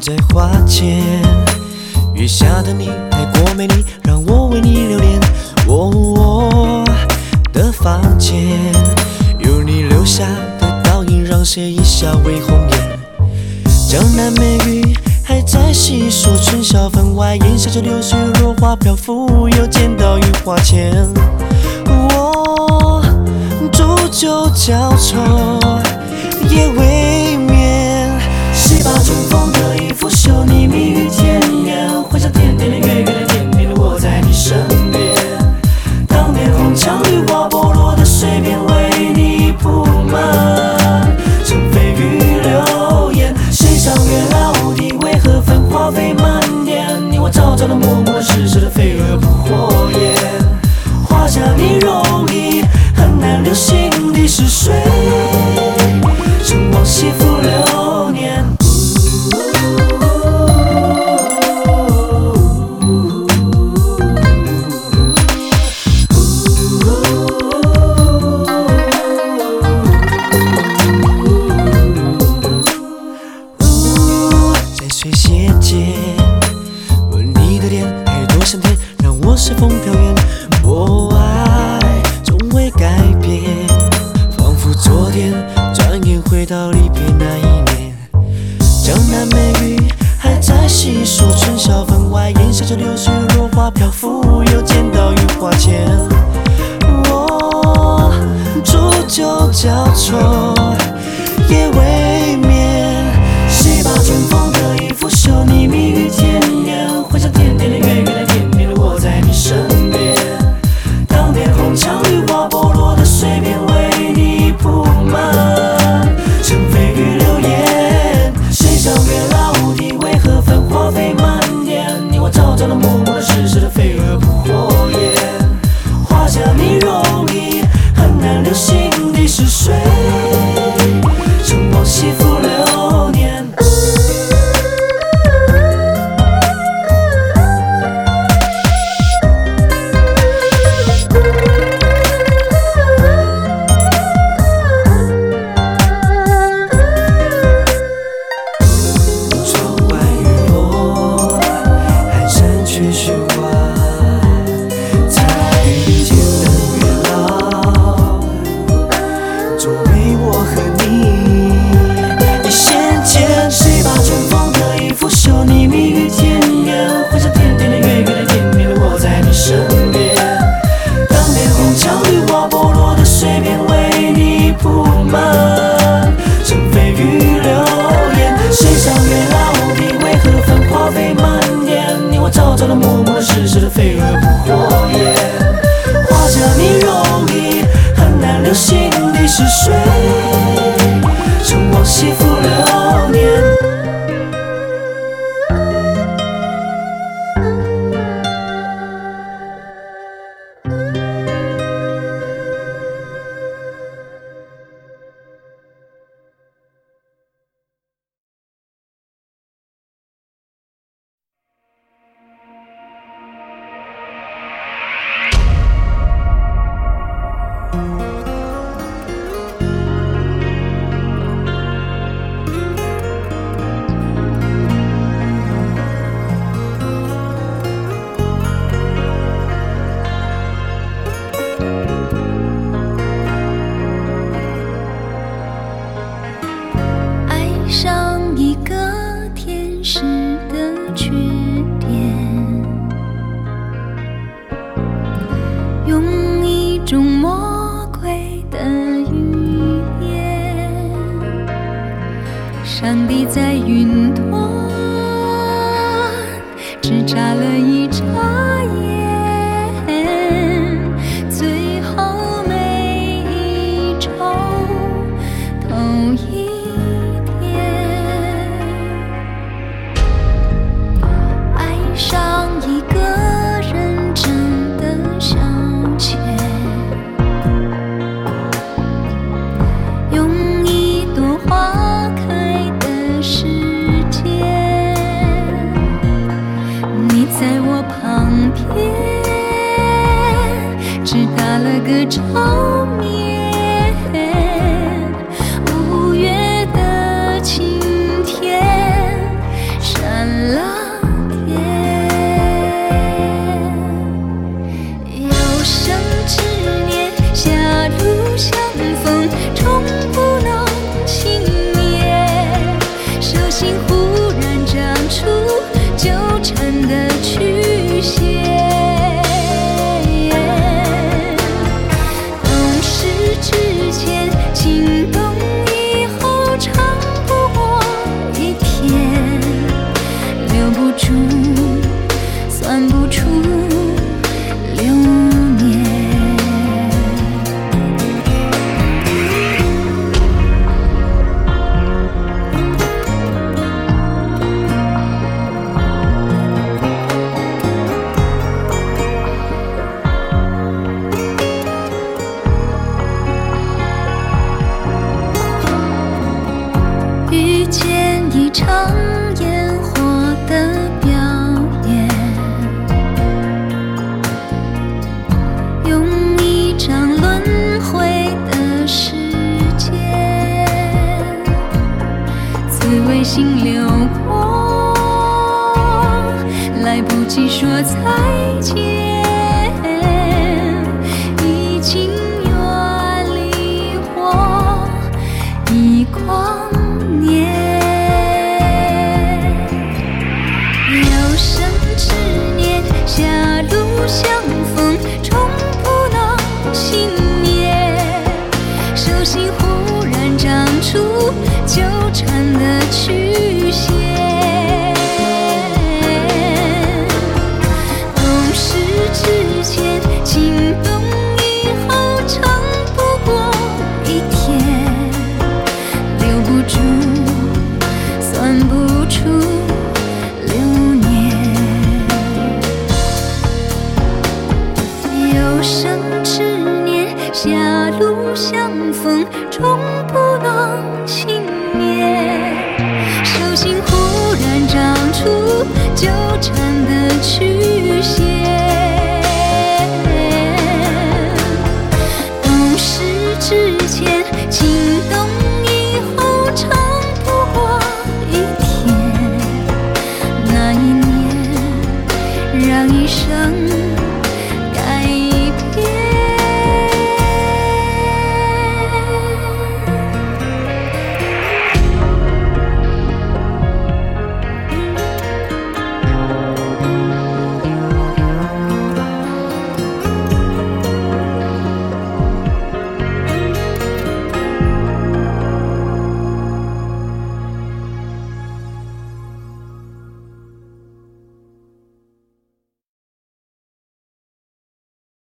在花间，月下的你太过美丽，让我为你留恋。我的房间有你留下的倒影，让谁一笑为红颜。江南美玉还在细说，春晓分外烟，下着流水落花飘拂，又见到雨花前。我煮酒浇愁夜未眠，谁把春风的衣服绣你蜜语甜言，幻想甜甜的月月的甜蜜的我在你身边。当年红墙绿瓦剥落的水边为你铺满，尘飞雨流言，谁赏月老地为何繁花飞满天？你我朝朝的默默痴痴的飞蛾扑火焰，画下你容易很难留心的是谁？趁往昔复流年。在水榭间，吻你的脸还有多香甜，让我随风飘远。我爱从未改变，仿佛昨天，转眼回到离别那一年。江南美玉还在细说，春晓分外烟，下着流水落花飘拂，又见到雨花前。我煮酒浇愁夜未眠，谁把春风的衣服绣你蜜语甜言，幻想甜甜的月月的甜蜜的我在你身边。当年红墙绿瓦剥落的水边为你铺满，尘飞雨流言，谁赏月老地为何繁花飞满天？你我朝朝的默默的痴痴的飞蛾扑火焰，画下你容易很难留心的是谁？趁往昔复流年。朝朝的默默痴痴的飞蛾扑火焰，画下你容易很难留心的是谁？趁往昔复流年。 上帝在云端只眨了一眨眼，最后每一周同一天，爱上一个人真的向前，用一朵花开的时间，你在我旁边。 场烟火的表演，用一张轮回的时间，滋味心流过，来不及说再见，已经远离我一光年。有生之年，狭路相逢，终不能幸免。手心忽然长出纠缠的曲线。之前情动以后长不过一天，留不住，算不出流年。有生之年，狭路相逢，终不能幸免。手心忽然长出纠缠